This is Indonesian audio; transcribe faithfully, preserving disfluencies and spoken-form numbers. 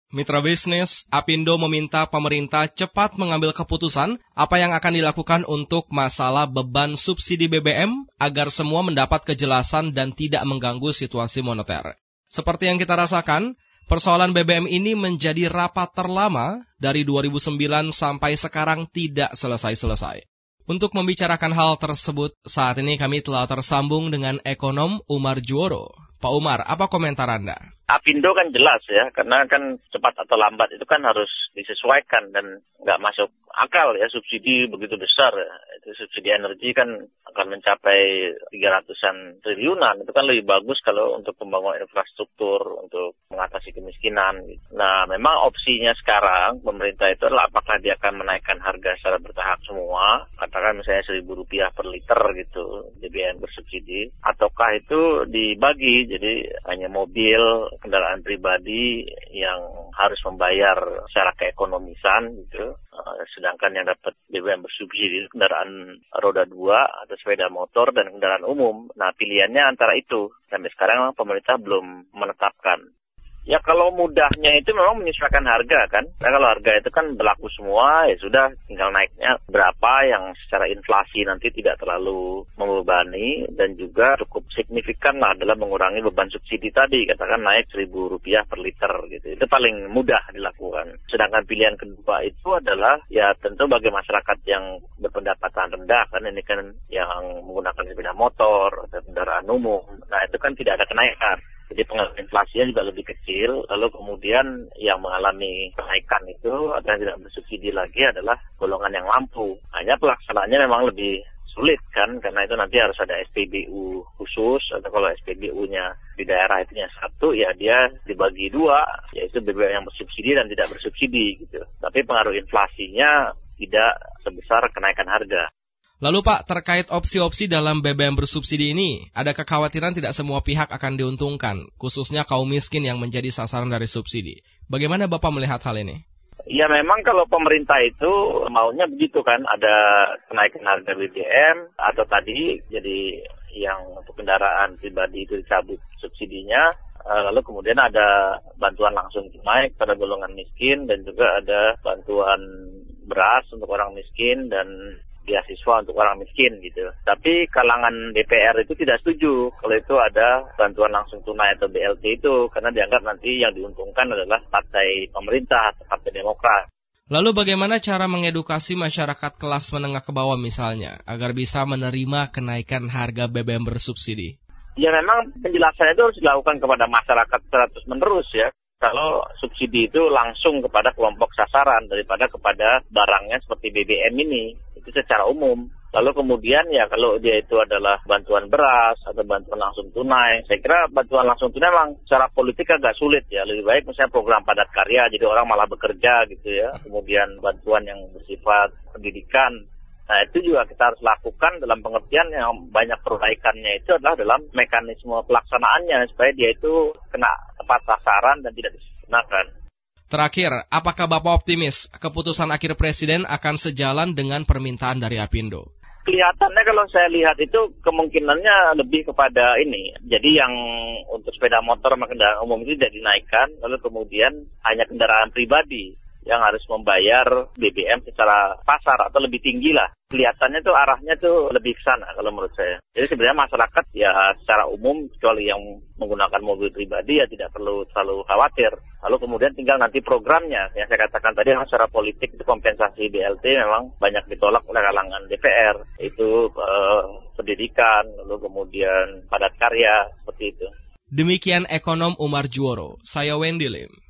Mitra bisnis, Apindo meminta pemerintah cepat mengambil keputusan apa yang akan dilakukan untuk masalah beban subsidi B B M agar semua mendapat kejelasan dan tidak mengganggu situasi moneter. Seperti yang kita rasakan, persoalan B B M ini menjadi rapat terlama dari dua ribu sembilan sampai sekarang tidak selesai-selesai. Untuk membicarakan hal tersebut, saat ini kami telah tersambung dengan ekonom Umar Juworo. Pak Umar, apa komentar Anda? Apindo kan jelas ya, karena kan cepat atau lambat itu kan harus disesuaikan dan nggak masuk akal ya, subsidi begitu besar ya. Itu subsidi energi kan akan mencapai tiga ratusan triliunan. Itu kan lebih bagus kalau untuk pembangunan infrastruktur, untuk mengatasi kemiskinan. Gitu. Nah, memang opsinya sekarang pemerintah itu adalah apakah dia akan menaikkan harga secara bertahap semua, katakan misalnya seribu rupiah per liter gitu, B B M bersubsidi, ataukah itu dibagi, jadi hanya mobil, kendaraan pribadi yang harus membayar secara keekonomisan gitu, uh, sedangkan yang dapat B B M bersubsidi kendaraan roda dua atau sepeda motor dan kendaraan umum. Nah, pilihannya antara itu. Sampai sekarang pemerintah belum menetapkan. Ya kalau mudahnya itu memang menyesuaikan harga kan. Nah, kalau harga itu kan berlaku semua, ya sudah tinggal naiknya berapa yang secara inflasi nanti tidak terlalu membebani dan juga cukup signifikan lah adalah mengurangi beban subsidi tadi. Katakan naik seribu rupiah per liter gitu. Itu paling mudah dilakukan. Sedangkan pilihan kedua itu adalah ya tentu bagi masyarakat yang berpendapatan rendah kan, ini kan yang menggunakan sepeda motor atau kendaraan umum. Nah itu kan tidak ada kenaikan. Jadi pengaruh inflasinya juga lebih kecil, lalu kemudian yang mengalami kenaikan itu atau yang tidak bersubsidi lagi adalah golongan yang mampu. Hanya pelaksanaannya memang lebih sulit kan, karena itu nanti harus ada S P B U khusus, atau kalau S P B U-nya di daerah itu nya satu, ya dia dibagi dua, yaitu B B M yang bersubsidi dan tidak bersubsidi gitu. Tapi pengaruh inflasinya tidak sebesar kenaikan harga. Lalu Pak, terkait opsi-opsi dalam B B M bersubsidi ini, ada kekhawatiran tidak semua pihak akan diuntungkan, khususnya kaum miskin yang menjadi sasaran dari subsidi. Bagaimana Bapak melihat hal ini? Ya memang kalau pemerintah itu maunya begitu kan, ada kenaikan harga B B M, atau tadi jadi yang untuk kendaraan pribadi itu dicabut subsidinya, lalu kemudian ada bantuan langsung tunai pada golongan miskin, dan juga ada bantuan beras untuk orang miskin, dan beasiswa untuk orang miskin gitu. Tapi kalangan D P R itu tidak setuju kalau itu ada bantuan langsung tunai atau B L T itu, karena dianggap nanti yang diuntungkan adalah partai pemerintah atau partai Demokrat. Lalu bagaimana cara mengedukasi masyarakat kelas menengah ke bawah misalnya, agar bisa menerima kenaikan harga B B M bersubsidi? Ya memang penjelasannya itu harus dilakukan kepada masyarakat terus menerus ya. Kalau subsidi itu langsung kepada kelompok sasaran daripada kepada barangnya seperti B B M ini, itu secara umum. Lalu kemudian ya kalau dia itu adalah bantuan beras atau bantuan langsung tunai, saya kira bantuan langsung tunai memang secara politik agak sulit ya. Lebih baik misalnya program padat karya, jadi orang malah bekerja gitu ya. Kemudian bantuan yang bersifat pendidikan. Nah itu juga kita harus lakukan dalam pengertian yang banyak perbaikannya itu adalah dalam mekanisme pelaksanaannya, supaya dia itu kena tepat sasaran dan tidak disalahgunakan. Terakhir, apakah Bapak optimis keputusan akhir Presiden akan sejalan dengan permintaan dari Apindo? Kelihatannya kalau saya lihat itu kemungkinannya lebih kepada ini. Jadi yang untuk sepeda motor sama kendaraan umum itu tidak dinaikkan, lalu kemudian hanya kendaraan pribadi yang harus membayar B B M secara pasar atau lebih tinggi lah. Kelihatannya tuh arahnya tuh lebih ke sana kalau menurut saya. Jadi sebenarnya masyarakat ya secara umum, kecuali yang menggunakan mobil pribadi ya tidak perlu terlalu khawatir. Lalu kemudian tinggal nanti programnya. Yang saya katakan tadi secara politik itu kompensasi B L T memang banyak ditolak oleh kalangan D P R. Itu eh, pendidikan, lalu kemudian padat karya, seperti itu. Demikian ekonom Umar Juworo, saya Wendy Lim.